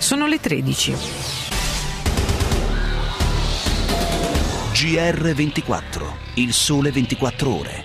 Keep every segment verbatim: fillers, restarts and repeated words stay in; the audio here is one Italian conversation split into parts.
sono le tredici. G R ventiquattro, il sole ventiquattro ore.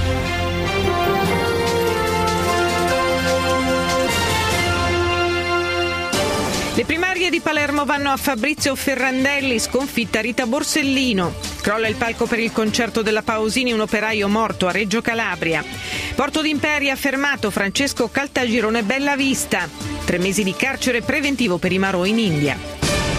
Le primarie di Palermo vanno a Fabrizio Ferrandelli, sconfitta Rita Borsellino. Crolla il palco per il concerto della Pausini, un operaio morto a Reggio Calabria. Porto d'Imperia fermato Francesco Caltagirone Bellavista. Tre mesi di carcere preventivo per i marò in India.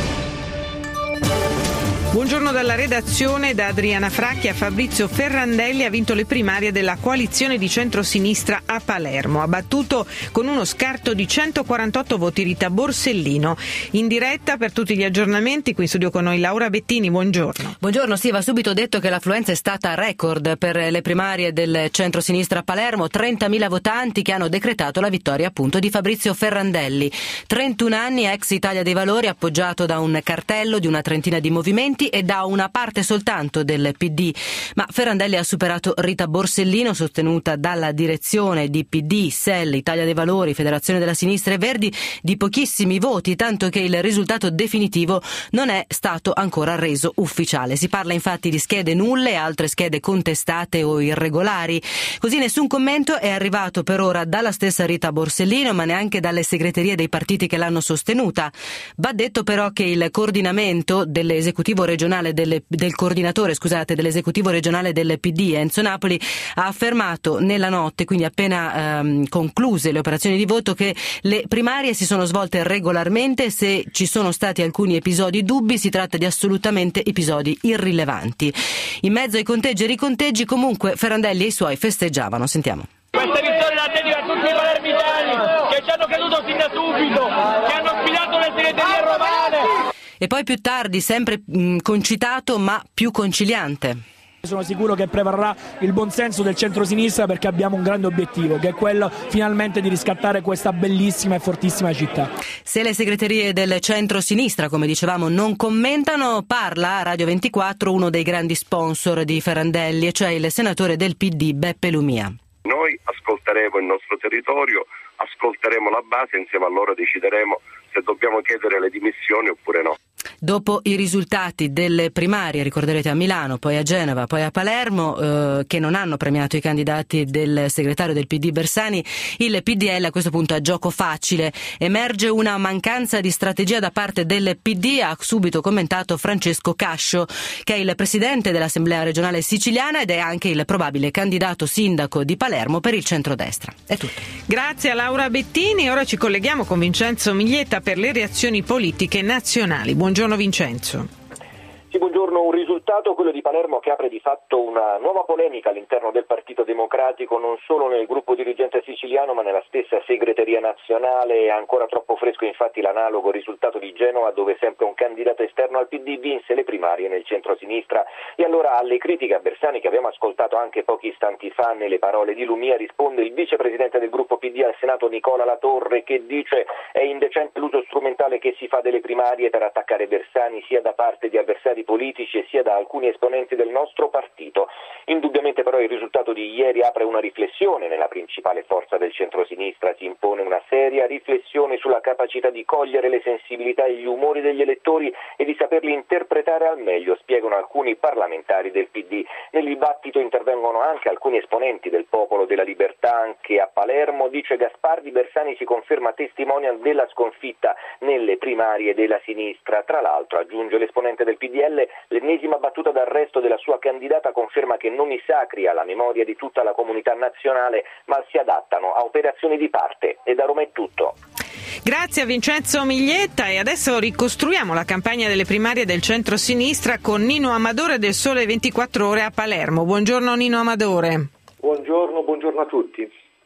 Buongiorno dalla redazione, da Adriana Fracchia. Fabrizio Ferrandelli ha vinto le primarie della coalizione di centrosinistra a Palermo. Ha battuto con uno scarto di centoquarantotto voti Rita Borsellino. In diretta per tutti gli aggiornamenti, qui in studio con noi Laura Bettini, buongiorno. Buongiorno, sì, va subito detto che l'affluenza è stata record per le primarie del centrosinistra a Palermo, trentamila votanti che hanno decretato la vittoria appunto di Fabrizio Ferrandelli. trentuno anni, ex Italia dei Valori, appoggiato da un cartello di una trentina di movimenti e da una parte soltanto del P D, ma Ferrandelli ha superato Rita Borsellino, sostenuta dalla direzione di P D, S E L, Italia dei Valori, Federazione della Sinistra e Verdi, di pochissimi voti, tanto che il risultato definitivo non è stato ancora reso ufficiale. Si parla infatti di schede nulle e altre schede contestate o irregolari. Così nessun commento è arrivato per ora dalla stessa Rita Borsellino, ma neanche dalle segreterie dei partiti che l'hanno sostenuta. Va detto però che il coordinamento dell'esecutivo regionale delle, del coordinatore scusate dell'esecutivo regionale del P D, Enzo Napoli, ha affermato nella notte, quindi appena ehm, concluse le operazioni di voto, che le primarie si sono svolte regolarmente. Se ci sono stati alcuni episodi dubbi, si tratta di assolutamente episodi irrilevanti. In mezzo ai conteggi e riconteggi, comunque, Ferrandelli e i suoi festeggiavano. Sentiamo. Questa vittoria la dedico a tutti i palermitani che ci hanno creduto fin da subito, che hanno sfidato le segreterie romane. E poi più tardi, sempre mh, concitato ma più conciliante. Sono sicuro che prevarrà il buonsenso del centrosinistra, perché abbiamo un grande obiettivo, che è quello finalmente di riscattare questa bellissima e fortissima città. Se le segreterie del centrosinistra, come dicevamo, non commentano, parla a Radio ventiquattro uno dei grandi sponsor di Ferrandelli, e cioè il senatore del P D Beppe Lumia. Noi ascolteremo il nostro territorio, ascolteremo la base, insieme a loro decideremo se dobbiamo chiedere le dimissioni oppure no. Dopo i risultati delle primarie, ricorderete, a Milano, poi a Genova, poi a Palermo, eh, che non hanno premiato i candidati del segretario del P D Bersani, il P D L a questo punto ha gioco facile. Emerge una mancanza di strategia da parte del P D, ha subito commentato Francesco Cascio, che è il presidente dell'Assemblea regionale siciliana ed è anche il probabile candidato sindaco di Palermo per il centrodestra. È tutto. Grazie a Laura Bettini. Ora ci colleghiamo con Vincenzo Miglietta per le reazioni politiche nazionali. Buongiorno Vincenzo. Sì, buongiorno. Un risultato, quello di Palermo, che apre di fatto una nuova polemica all'interno del Partito Democratico, non solo nel gruppo dirigente siciliano ma nella stessa segreteria nazionale. È ancora troppo fresco infatti l'analogo risultato di Genova, dove sempre un candidato esterno al P D vinse le primarie nel centro-sinistra. E allora alle critiche a Bersani, che abbiamo ascoltato anche pochi istanti fa nelle parole di Lumia, risponde il vicepresidente del gruppo P D al Senato Nicola Latorre, che dice è indecente l'uso strumentale che si fa delle primarie per attaccare Bersani, sia da parte di avversari politici e sia da alcuni esponenti del nostro partito. Indubbiamente però il risultato di ieri apre una riflessione nella principale forza del centrosinistra, si impone una seria riflessione sulla capacità di cogliere le sensibilità e gli umori degli elettori e di saperli interpretare al meglio, spiegano alcuni parlamentari del P D. Nel dibattito intervengono anche alcuni esponenti del Popolo della Libertà. Anche a Palermo, dice Gaspardi, Bersani si conferma testimonial della sconfitta nelle primarie della sinistra. Tra l'altro, aggiunge l'esponente del P D L, l'ennesima battuta d'arresto della sua candidata conferma che nomi sacri alla memoria di tutta la comunità nazionale ma si adattano a operazioni di parte. E da Roma è tutto. Grazie a Vincenzo Miglietta, e adesso ricostruiamo la campagna delle primarie del centro-sinistra con Nino Amadore del Sole ventiquattro Ore a Palermo. Buongiorno Nino Amadore. Buongiorno, buongiorno a tutti.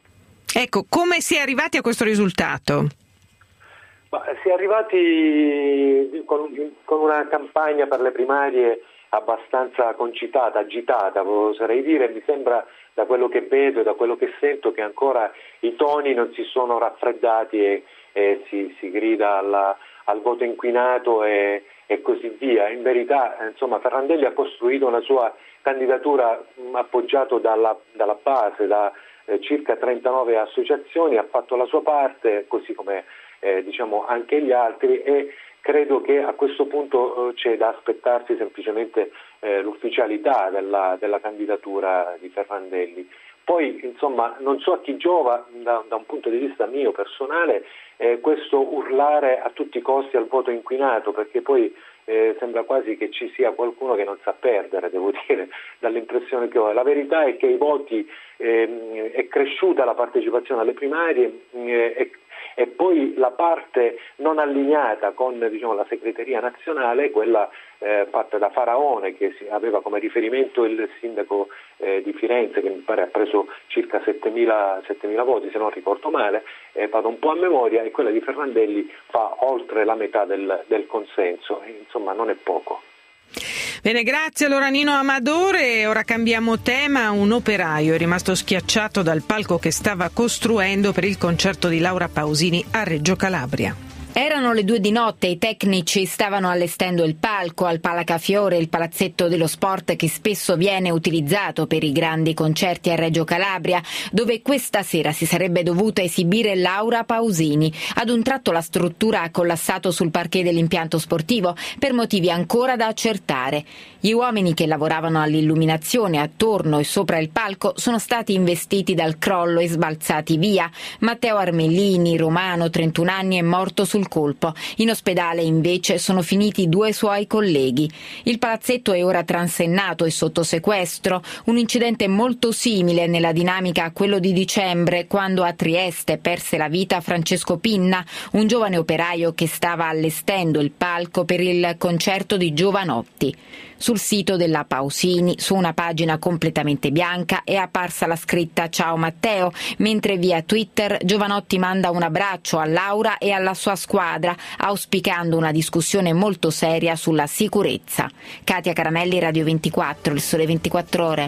Ecco, come si è arrivati a questo risultato? Ma si è arrivati con, con una campagna per le primarie abbastanza concitata, agitata, oserei dire. Mi sembra, da quello che vedo e da quello che sento, che ancora i toni non si sono raffreddati e, e si, si grida alla, al voto inquinato e, e così via. In verità, insomma, Ferrandelli ha costruito una sua candidatura appoggiato dalla, dalla base, da eh, circa trentanove associazioni, ha fatto la sua parte, così come eh, diciamo anche gli altri, e credo che a questo punto eh, c'è da aspettarsi semplicemente eh, l'ufficialità della, della candidatura di Ferrandelli. Poi insomma non so a chi giova da, da un punto di vista mio personale eh, questo urlare a tutti i costi al voto inquinato, perché poi eh, sembra quasi che ci sia qualcuno che non sa perdere, devo dire, dall'impressione che ho. La verità è che i voti eh, è cresciuta la partecipazione alle primarie eh, e, e poi la parte non allineata con, diciamo, la segreteria nazionale, quella eh, fatta da Faraone, che si, aveva come riferimento il sindaco eh, di Firenze, che mi pare ha preso circa settemila voti, se non ricordo male, eh, vado un po' a memoria, e quella di Ferrandelli fa oltre la metà del, del consenso, e, insomma non è poco. Bene, grazie allora Nino Amadore. Ora cambiamo tema. Un operaio è rimasto schiacciato dal palco che stava costruendo per il concerto di Laura Pausini a Reggio Calabria. Erano le due di notte, i tecnici stavano allestendo il palco al Palacafiore, il palazzetto dello sport che spesso viene utilizzato per i grandi concerti a Reggio Calabria, dove questa sera si sarebbe dovuta esibire Laura Pausini. Ad un tratto la struttura ha collassato sul parquet dell'impianto sportivo per motivi ancora da accertare. Gli uomini che lavoravano all'illuminazione attorno e sopra il palco sono stati investiti dal crollo e sbalzati via. Matteo Armellini, romano, trentuno anni, è morto sul colpo. In ospedale invece sono finiti due suoi colleghi. Il palazzetto è ora transennato e sotto sequestro, un incidente molto simile nella dinamica a quello di dicembre, quando a Trieste perse la vita Francesco Pinna, un giovane operaio che stava allestendo il palco per il concerto di Giovanotti. Sul sito della Pausini, su una pagina completamente bianca, è apparsa la scritta "Ciao Matteo", mentre via Twitter Giovanotti manda un abbraccio a Laura e alla sua squadra, auspicando una discussione molto seria sulla sicurezza. Katia Caramelli, Radio ventiquattro, Il Sole ventiquattro Ore.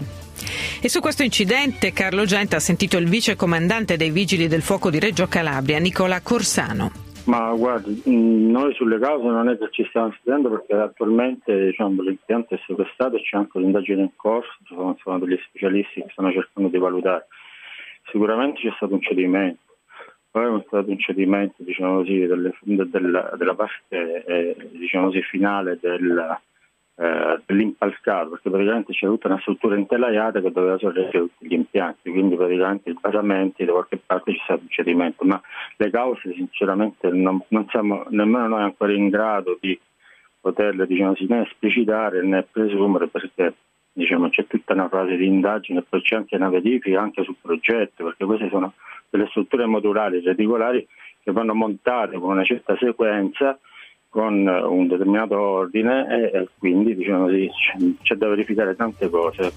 E su questo incidente Carlo Genta ha sentito il vice comandante dei Vigili del Fuoco di Reggio Calabria, Nicola Corsano. Ma guardi, noi sulle cause non è che ci stiamo studiando, perché attualmente, diciamo, l'impianto è sequestrato e c'è anche un'indagine in corso, ci sono, sono degli specialisti che stanno cercando di valutare. Sicuramente c'è stato un cedimento, poi è stato un cedimento, diciamo così, delle, della, della parte eh, diciamo così, finale del, eh, dell'impalcato, perché praticamente c'è tutta una struttura intelaiata che doveva sorreggere tutti gli impianti, quindi praticamente i basamenti da qualche parte c'è stato un cedimento, ma le cause sinceramente non, non siamo nemmeno noi ancora in grado di poterle, diciamo così, né esplicitare né presumere, perché, diciamo, c'è tutta una fase di indagine e poi c'è anche una verifica anche sul progetto, perché queste sono delle strutture modulari reticolari che vanno montate con una certa sequenza, con un determinato ordine, e quindi, diciamo così, c'è da verificare tante cose.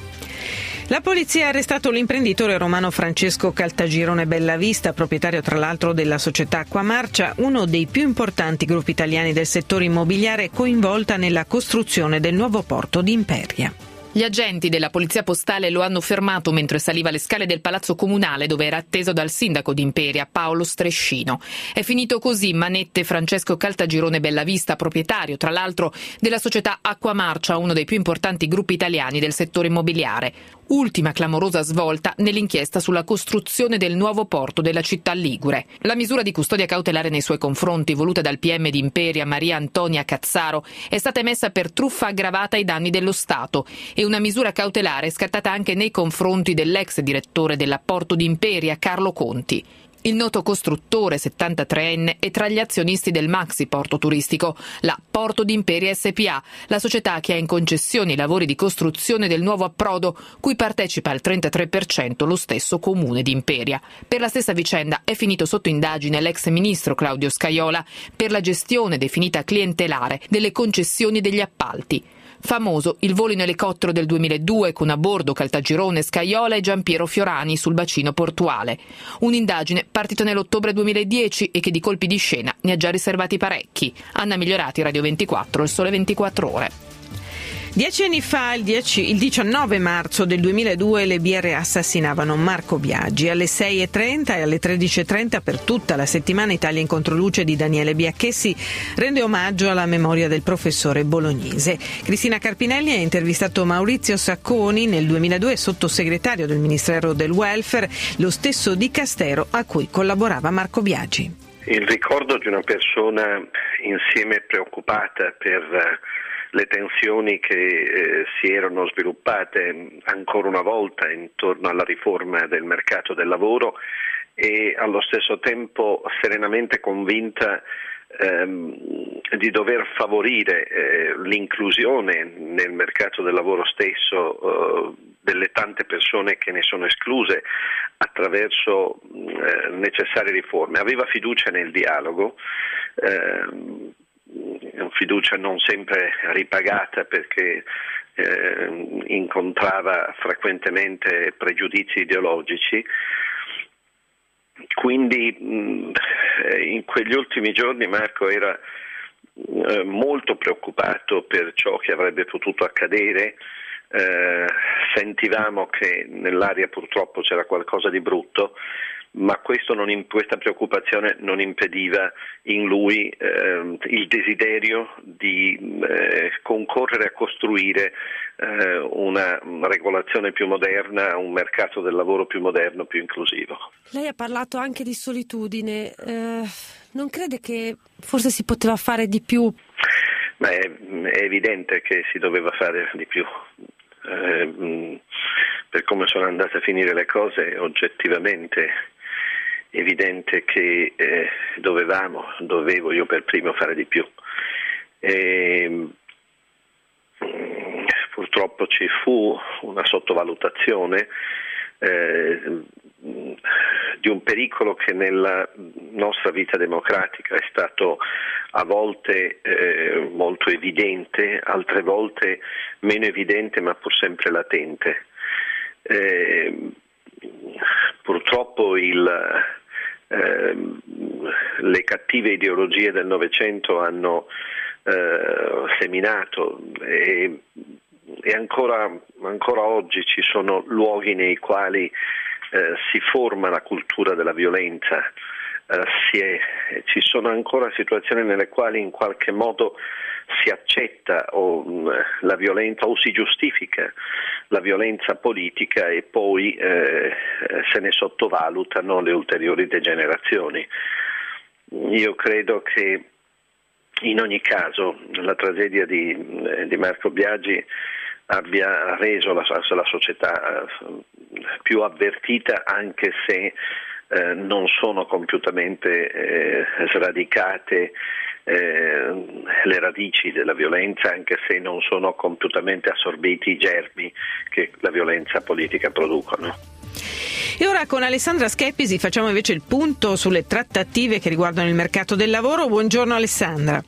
La polizia ha arrestato l'imprenditore romano Francesco Caltagirone Bellavista, proprietario tra l'altro della società Acquamarcia, uno dei più importanti gruppi italiani del settore immobiliare, coinvolta nella costruzione del nuovo porto di Imperia. Gli agenti della polizia postale lo hanno fermato mentre saliva le scale del palazzo comunale, dove era atteso dal sindaco di Imperia, Paolo Strescino. È finito così manette Francesco Caltagirone Bellavista, proprietario tra l'altro della società Acquamarcia, uno dei più importanti gruppi italiani del settore immobiliare. Ultima clamorosa svolta nell'inchiesta sulla costruzione del nuovo porto della città ligure. La misura di custodia cautelare nei suoi confronti, voluta dal P M di Imperia Maria Antonia Cazzaro, è stata emessa per truffa aggravata ai danni dello Stato, e una misura cautelare è scattata anche nei confronti dell'ex direttore della Porto di Imperia, Carlo Conti. Il noto costruttore settantatreenne è tra gli azionisti del maxi porto turistico, la Porto di Imperia S P A, la società che ha in concessione i lavori di costruzione del nuovo approdo, cui partecipa al trentatré per cento lo stesso comune di Imperia. Per la stessa vicenda è finito sotto indagine l'ex ministro Claudio Scajola per la gestione definita clientelare delle concessioni degli appalti. Famoso il volo in elicottero del duemiladue con a bordo Caltagirone, Scajola e Giampiero Fiorani sul bacino portuale. Un'indagine partita nell'ottobre duemiladieci e che di colpi di scena ne ha già riservati parecchi. Anna Migliorati, Radio ventiquattro, Il Sole ventiquattro Ore. Dieci anni fa, il, dieci, il diciannove marzo del duemiladue, le B R assassinavano Marco Biagi. Alle sei e trenta e alle tredici e trenta per tutta la settimana Italia in Controluce di Daniele Biacchessi rende omaggio alla memoria del professore bolognese. Cristina Carpinelli ha intervistato Maurizio Sacconi, nel duemiladue sottosegretario del Ministero del Welfare, lo stesso dicastero a cui collaborava Marco Biagi. Il ricordo di una persona insieme preoccupata per le tensioni che eh, si erano sviluppate ancora una volta intorno alla riforma del mercato del lavoro e allo stesso tempo serenamente convinta ehm, di dover favorire eh, l'inclusione nel mercato del lavoro stesso eh, delle tante persone che ne sono escluse attraverso eh, necessarie riforme. Aveva fiducia nel dialogo, eh, fiducia non sempre ripagata perché eh, incontrava frequentemente pregiudizi ideologici. Quindi mh, in quegli ultimi giorni Marco era eh, molto preoccupato per ciò che avrebbe potuto accadere. Eh, sentivamo che nell'aria purtroppo c'era qualcosa di brutto, ma questo non in, questa preoccupazione non impediva in lui eh, il desiderio di eh, concorrere a costruire eh, una regolazione più moderna, un mercato del lavoro più moderno, più inclusivo. Lei ha parlato anche di solitudine, eh, non crede che forse si poteva fare di più? Ma è, è evidente che si doveva fare di più. Eh, per come sono andate a finire le cose, è oggettivamente evidente che eh, dovevamo, dovevo io per primo fare di più. E, purtroppo ci fu una sottovalutazione eh, di un pericolo che nella nostra vita democratica è stato a volte eh, molto evidente, altre volte meno evidente ma pur sempre latente. Eh, purtroppo il, eh, le cattive ideologie del Novecento hanno eh, seminato e, e ancora, ancora oggi ci sono luoghi nei quali eh, si forma la cultura della violenza. Uh, si è, ci sono ancora situazioni nelle quali in qualche modo si accetta o, um, la violenza o si giustifica la violenza politica e poi eh, se ne sottovalutano le ulteriori degenerazioni. Io credo che in ogni caso la tragedia di, di Marco Biagi abbia reso la, la società più avvertita, anche se Eh, non sono compiutamente eh, sradicate eh, le radici della violenza, anche se non sono compiutamente assorbiti i germi che la violenza politica producono. E ora con Alessandra Schepisi facciamo invece il punto sulle trattative che riguardano il mercato del lavoro. Buongiorno Alessandra.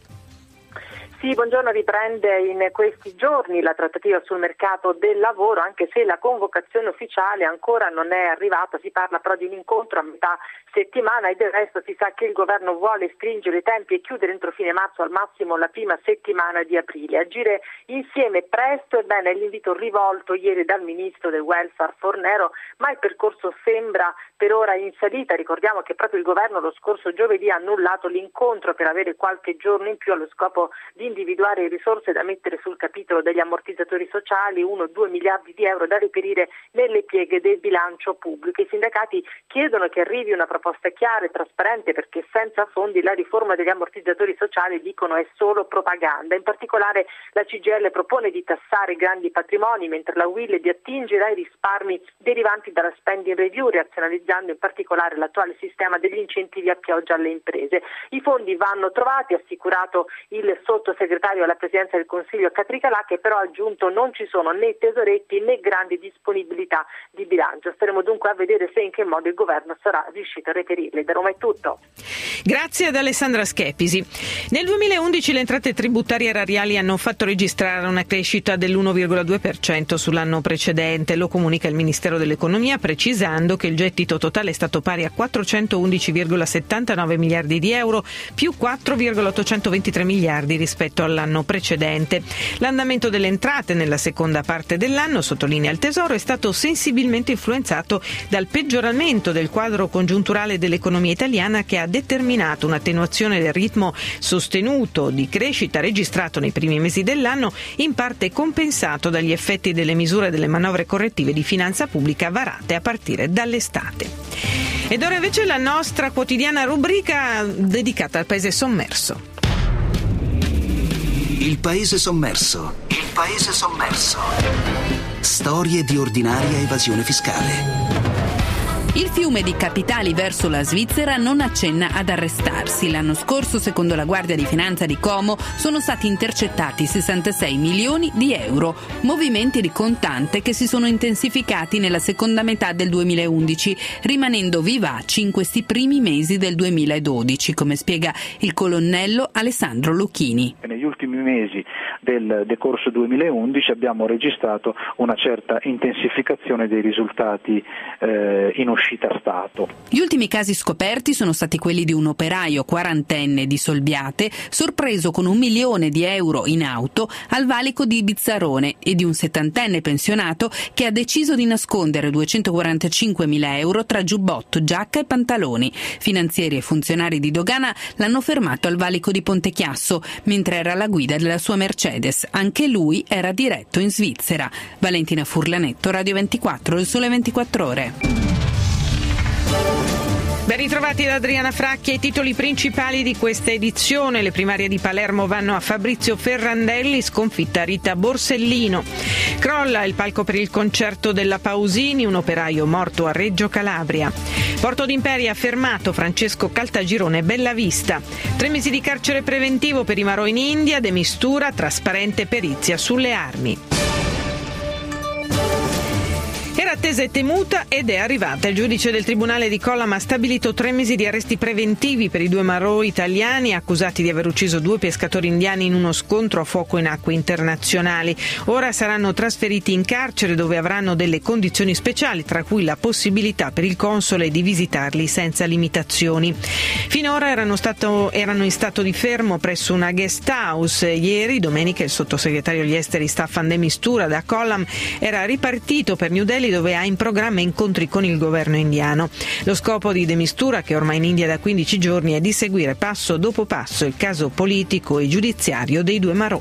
Sì, buongiorno. Riprende in questi giorni la trattativa sul mercato del lavoro, anche se la convocazione ufficiale ancora non è arrivata. Si parla però di un incontro a metà settimana e del resto si sa che il governo vuole stringere i tempi e chiudere entro fine marzo, al massimo la prima settimana di aprile. Agire insieme presto, ebbene, è l'invito rivolto ieri dal ministro del welfare Fornero, ma il percorso sembra per ora in salita. Ricordiamo che proprio il governo lo scorso giovedì ha annullato l'incontro per avere qualche giorno in più allo scopo di individuare risorse da mettere sul capitolo degli ammortizzatori sociali, uno due miliardi di euro da reperire nelle pieghe del bilancio pubblico. I sindacati chiedono che arrivi una proposta chiara e trasparente, perché senza fondi la riforma degli ammortizzatori sociali, dicono, è solo propaganda. In particolare la C G I L propone di tassare i grandi patrimoni, mentre la U I L di attingere ai risparmi derivanti dalla spending review, razionalizzando in particolare l'attuale sistema degli incentivi a pioggia alle imprese. I fondi vanno trovati, ha assicurato il sottosegretario alla presidenza del Consiglio Catricalà, che però ha aggiunto non ci sono né tesoretti né grandi disponibilità di bilancio. Staremo dunque a vedere se e in che modo il governo sarà riuscito a reperirli. Da Roma è tutto. Grazie ad Alessandra Schepisi. Nel duemilaundici le entrate tributarie erariali hanno fatto registrare una crescita dell'uno virgola due per cento sull'anno precedente. Lo comunica il Ministero dell'Economia, precisando che il gettito totale è stato pari a quattrocentoundici virgola settantanove miliardi di euro, più quattro virgola ottocentoventitré miliardi rispetto all'anno precedente. L'andamento delle entrate nella seconda parte dell'anno, sottolinea il Tesoro, è stato sensibilmente influenzato dal peggioramento del quadro congiunturale dell'economia italiana, che ha determinato un'attenuazione del ritmo sostenuto di crescita registrato nei primi mesi dell'anno, in parte compensato dagli effetti delle misure delle manovre correttive di finanza pubblica varate a partire dall'estate. Ed ora invece la nostra quotidiana rubrica dedicata al paese sommerso. Il paese sommerso. Il paese sommerso. Storie di ordinaria evasione fiscale. Il fiume di capitali verso la Svizzera non accenna ad arrestarsi. L'anno scorso, secondo la Guardia di Finanza di Como, sono stati intercettati sessantasei milioni di euro. Movimenti di contante che si sono intensificati nella seconda metà del duemilaundici, rimanendo vivaci in questi primi mesi del duemiladodici, come spiega il colonnello Alessandro Lucchini. Negli ultimi mesi del decorso duemilaundici abbiamo registrato una certa intensificazione dei risultati eh, in uscita Stato. Gli ultimi casi scoperti sono stati quelli di un operaio quarantenne di Solbiate sorpreso con un milione di euro in auto al valico di Bizzarone e di un settantenne pensionato che ha deciso di nascondere duecentoquarantacinquemila euro tra giubbotto, giacca e pantaloni. Finanzieri e funzionari di dogana l'hanno fermato al valico di Pontechiasso mentre era alla guida della sua Mercedes. Anche lui era diretto in Svizzera. Valentina Furlanetto, Radio ventiquattro, Il Sole ventiquattro Ore. Ben ritrovati da Adriana Fracchi. I titoli principali di questa edizione. Le primarie di Palermo vanno a Fabrizio Ferrandelli, sconfitta Rita Borsellino. Crolla il palco per il concerto della Pausini, un operaio morto a Reggio Calabria. Porto d'Imperia fermato Francesco Caltagirone Bellavista. Tre mesi di carcere preventivo per i marò in India, demistura, trasparente perizia sulle armi. Era attesa e temuta ed è arrivata. Il giudice del Tribunale di Collam ha stabilito tre mesi di arresti preventivi per i due marò italiani accusati di aver ucciso due pescatori indiani in uno scontro a fuoco in acque internazionali. Ora saranno trasferiti in carcere dove avranno delle condizioni speciali, tra cui la possibilità per il console di visitarli senza limitazioni. Finora erano, stato, erano in stato di fermo presso una guest house. Ieri, domenica, il sottosegretario agli esteri Staffan de Mistura da Collam era ripartito per New Delhi, dove ha in programma incontri con il governo indiano. Lo scopo di De Mistura, che è ormai in India da quindici giorni, è di seguire passo dopo passo il caso politico e giudiziario dei due marò.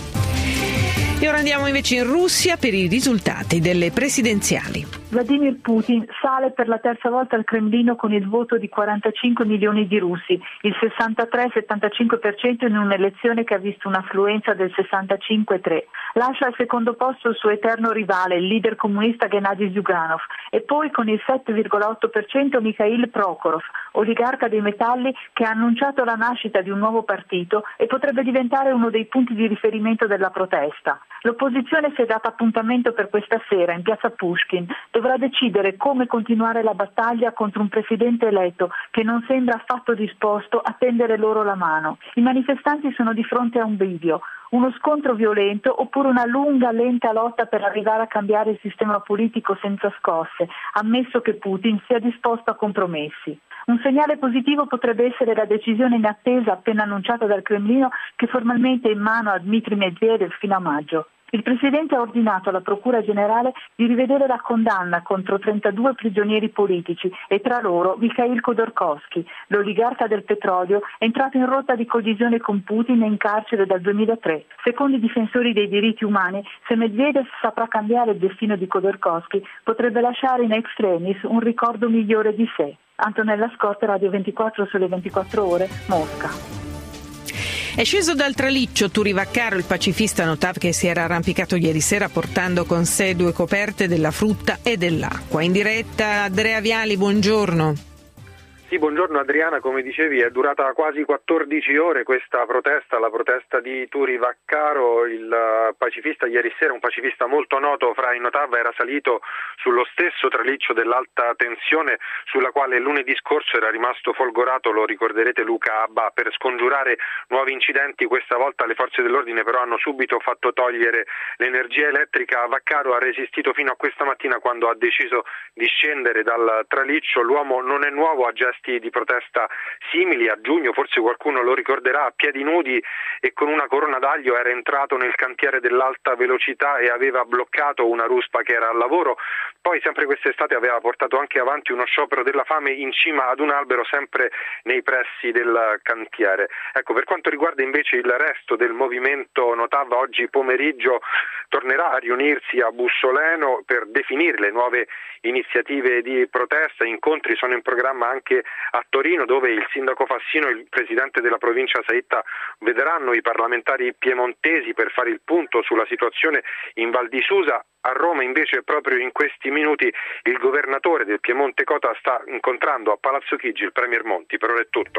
E ora andiamo invece in Russia per i risultati delle presidenziali. Vladimir Putin sale per la terza volta al Cremlino con il voto di quarantacinque milioni di russi, il sessantatré settantacinque per cento in un'elezione che ha visto un'affluenza del sessantacinque tre. Lascia al secondo posto il suo eterno rivale, il leader comunista Gennady Zyuganov, e poi con il sette virgola otto per cento Mikhail Prokhorov, oligarca dei metalli che ha annunciato la nascita di un nuovo partito e potrebbe diventare uno dei punti di riferimento della protesta. L'opposizione si è data appuntamento per questa sera in piazza Pushkin. Dovrà decidere come continuare la battaglia contro un presidente eletto che non sembra affatto disposto a tendere loro la mano. I manifestanti sono di fronte a un bivio: uno scontro violento oppure una lunga, lenta lotta per arrivare a cambiare il sistema politico senza scosse, ammesso che Putin sia disposto a compromessi. Un segnale positivo potrebbe essere la decisione in attesa appena annunciata dal Cremlino, che formalmente è in mano a Dmitry Medvedev fino a maggio. Il Presidente ha ordinato alla Procura Generale di rivedere la condanna contro trentadue prigionieri politici e tra loro Mikhail Khodorkovsky, l'oligarca del petrolio, entrato in rotta di collisione con Putin e in carcere dal duemilatré. Secondo i difensori dei diritti umani, se Medvedev saprà cambiare il destino di Khodorkovsky, potrebbe lasciare in extremis un ricordo migliore di sé. Antonella Scotta, Radio ventiquattro, Sole ventiquattro Ore, Mosca. È sceso dal traliccio Turi Vaccaro, il pacifista Notav che si era arrampicato ieri sera portando con sé due coperte della frutta e dell'acqua. In diretta Andrea Viali, buongiorno. Sì, buongiorno Adriana, come dicevi è durata quasi quattordici ore questa protesta, la protesta di Turi Vaccaro, il pacifista ieri sera, un pacifista molto noto fra i Notav, era salito sullo stesso traliccio dell'alta tensione sulla quale lunedì scorso era rimasto folgorato, lo ricorderete, Luca Abba. Per scongiurare nuovi incidenti questa volta le forze dell'ordine però hanno subito fatto togliere l'energia elettrica. Vaccaro ha resistito fino a questa mattina quando ha deciso di scendere dal traliccio. L'uomo non è nuovo a gesti di protesta simili. A giugno, forse qualcuno lo ricorderà, a piedi nudi e con una corona d'aglio era entrato nel cantiere dell'alta velocità e aveva bloccato una ruspa che era al lavoro. Poi sempre quest'estate aveva portato anche avanti uno sciopero della fame in cima ad un albero sempre nei pressi del cantiere. Ecco, per quanto riguarda invece il resto del movimento Notav, oggi pomeriggio tornerà a riunirsi a Bussoleno per definire le nuove iniziative di protesta. Incontri sono in programma anche a Torino, dove il sindaco Fassino e il presidente della provincia Saitta vedranno i parlamentari piemontesi per fare il punto sulla situazione in Val di Susa. A Roma invece proprio in questi minuti il governatore del Piemonte Cota sta incontrando a Palazzo Chigi il premier Monti. Per ora è tutto.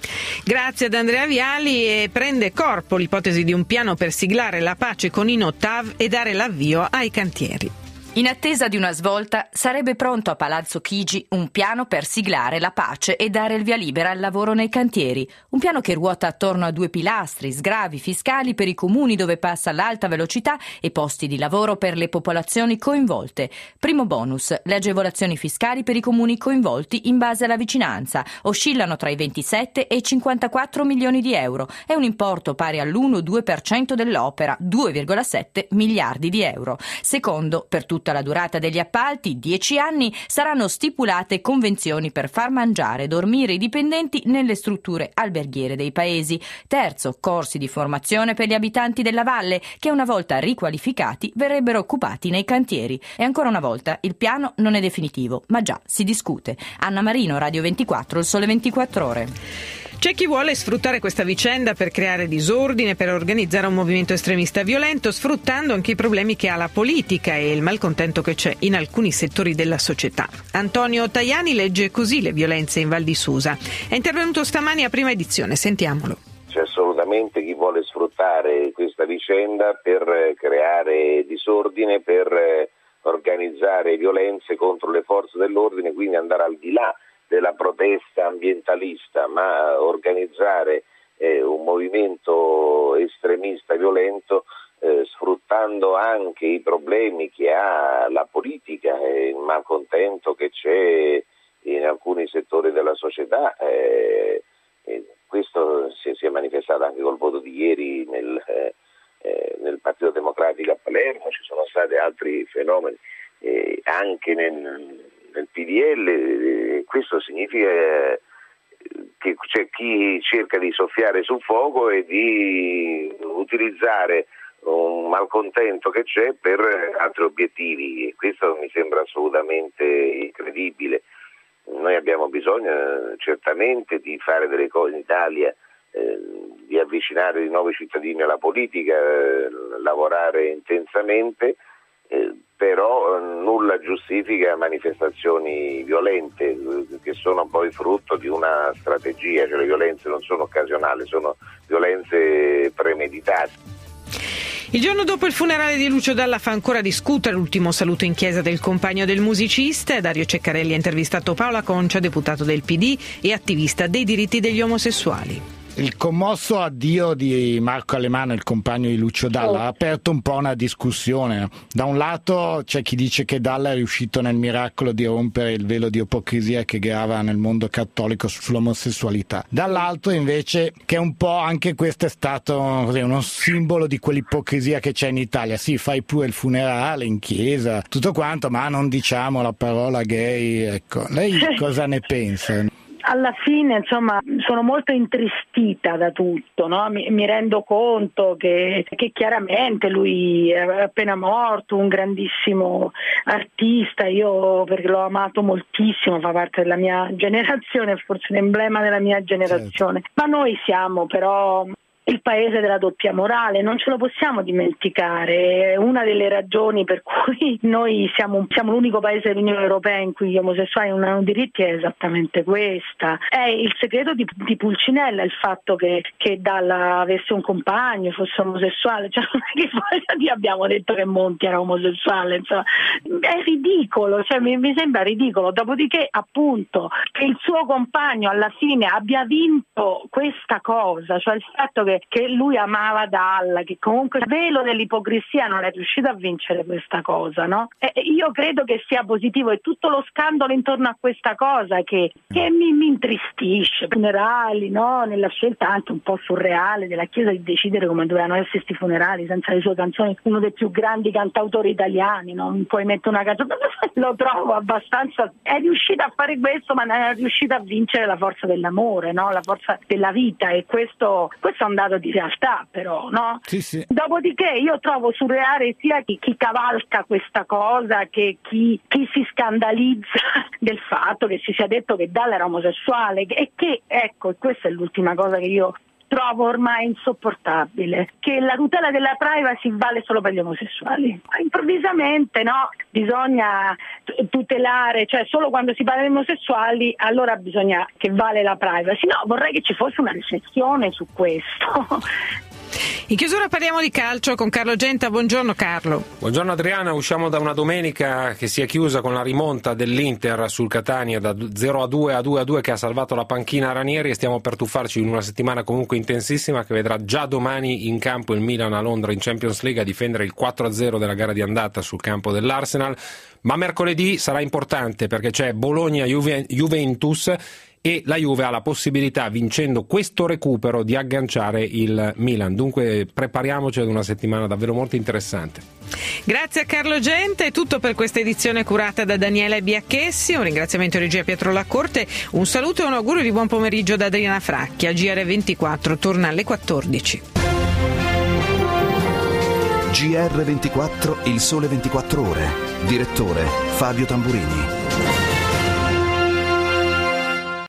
Grazie ad Andrea Viali. E prende corpo l'ipotesi di un piano per siglare la pace con i No T A V e dare l'avvio ai cantieri. In attesa di una svolta, sarebbe pronto a Palazzo Chigi un piano per siglare la pace e dare il via libera al lavoro nei cantieri. Un piano che ruota attorno a due pilastri: sgravi fiscali per i comuni dove passa l'alta velocità e posti di lavoro per le popolazioni coinvolte. Primo bonus: le agevolazioni fiscali per i comuni coinvolti in base alla vicinanza oscillano tra i ventisette e i cinquantaquattro milioni di euro. È un importo pari all'uno virgola due per cento dell'opera, due virgola sette miliardi di euro. Secondo, per tutti tutta la durata degli appalti, dieci anni, saranno stipulate convenzioni per far mangiare e dormire i dipendenti nelle strutture alberghiere dei paesi. Terzo, corsi di formazione per gli abitanti della valle che una volta riqualificati verrebbero occupati nei cantieri. E ancora una volta il piano non è definitivo, ma già si discute. Anna Marino, Radio ventiquattro, Il Sole ventiquattro Ore. C'è chi vuole sfruttare questa vicenda per creare disordine, per organizzare un movimento estremista violento, sfruttando anche i problemi che ha la politica e il malcontento che c'è in alcuni settori della società. Antonio Tajani legge così le violenze in Val di Susa. È intervenuto stamani a Prima Edizione, sentiamolo. C'è assolutamente chi vuole sfruttare questa vicenda per creare disordine, per organizzare violenze contro le forze dell'ordine, quindi andare al di là della protesta ambientalista, ma organizzare eh, un movimento estremista violento eh, sfruttando anche i problemi che ha la politica e il malcontento che c'è in alcuni settori della società. Eh, eh, questo si, si è manifestato anche col voto di ieri nel, eh, nel Partito Democratico a Palermo. Ci sono stati altri fenomeni eh, anche nel nel P D L. Questo significa che c'è chi cerca di soffiare sul fuoco e di utilizzare un malcontento che c'è per altri obiettivi. Questo mi sembra assolutamente incredibile. Noi abbiamo bisogno certamente di fare delle cose in Italia, eh, di avvicinare di nuovo i cittadini alla politica, eh, lavorare intensamente, eh, però nulla giustifica manifestazioni violente che sono poi frutto di una strategia, cioè le violenze non sono occasionali, sono violenze premeditate. Il giorno dopo il funerale di Lucio Dalla fa ancora discutere l'ultimo saluto in chiesa del compagno del musicista. Dario Ceccarelli ha intervistato Paola Concia, deputato del P D e attivista dei diritti degli omosessuali. Il commosso addio di Marco Alemanno, il compagno di Lucio Dalla, ha aperto un po' una discussione. Da un lato c'è chi dice che Dalla è riuscito nel miracolo di rompere il velo di ipocrisia che grava nel mondo cattolico sull'omosessualità. Dall'altro invece che un po' anche questo è stato così, uno simbolo di quell'ipocrisia che c'è in Italia. Sì, fai pure il funerale in chiesa, tutto quanto, ma non diciamo la parola gay. Ecco, lei cosa ne pensa? Alla fine, insomma, sono molto intristita da tutto, no? mi, mi rendo conto che, che chiaramente lui è appena morto, un grandissimo artista, io perché l'ho amato moltissimo, fa parte della mia generazione, forse un emblema della mia generazione, certo. Ma noi siamo però il paese della doppia morale, non ce lo possiamo dimenticare. Una delle ragioni per cui noi siamo, siamo l'unico paese dell'Unione Europea in cui gli omosessuali non hanno diritti è esattamente questa. È il segreto di, di Pulcinella, il fatto che, che Dalla avesse un compagno, fosse omosessuale, cioè non è che poi abbiamo detto che Monti era omosessuale, insomma. È ridicolo, cioè mi, mi sembra ridicolo. Dopodiché appunto che il suo compagno alla fine abbia vinto questa cosa, cioè il fatto che che lui amava Dalla, che comunque il velo dell'ipocrisia non è riuscito a vincere questa cosa, no? E io credo che sia positivo, e tutto lo scandalo intorno a questa cosa che, che mi, mi intristisce. Funerali, no? Nella scelta anche un po' surreale della Chiesa di decidere come dovevano essere questi funerali senza le sue canzoni, uno dei più grandi cantautori italiani, no? Non puoi mettere una canzone, lo trovo abbastanza, è riuscito a fare questo, ma non è riuscito a vincere la forza dell'amore, no? La forza della vita, e questo, questo è un dato grado di realtà, però, no? Sì, sì. Dopodiché io trovo surreale sia chi, chi cavalca questa cosa che chi, chi si scandalizza del fatto che si sia detto che Dalla era omosessuale e che, ecco, questa è l'ultima cosa che io trovo ormai insopportabile, che la tutela della privacy vale solo per gli omosessuali. Ma improvvisamente no, bisogna tutelare, cioè solo quando si parla di omosessuali allora bisogna che vale la privacy. No, vorrei che ci fosse una riflessione su questo. In chiusura parliamo di calcio con Carlo Genta. Buongiorno Carlo. Buongiorno Adriana, usciamo da una domenica che si è chiusa con la rimonta dell'Inter sul Catania da zero a due a due a due che ha salvato la panchina Ranieri, e stiamo per tuffarci in una settimana comunque intensissima che vedrà già domani in campo il Milan a Londra in Champions League a difendere il quattro a zero della gara di andata sul campo dell'Arsenal, ma mercoledì sarà importante perché c'è Bologna-Juventus e la Juve ha la possibilità, vincendo questo recupero, di agganciare il Milan. Dunque prepariamoci ad una settimana davvero molto interessante. Grazie a Carlo Genta, è tutto per questa edizione curata da Daniele Biacchessi. Un ringraziamento a regia Pietro Lacorte, un saluto e un augurio di buon pomeriggio da Adriana Fracchia. G R ventiquattro torna alle quattordici. G R ventiquattro, il sole ventiquattro ore. Direttore Fabio Tamburini.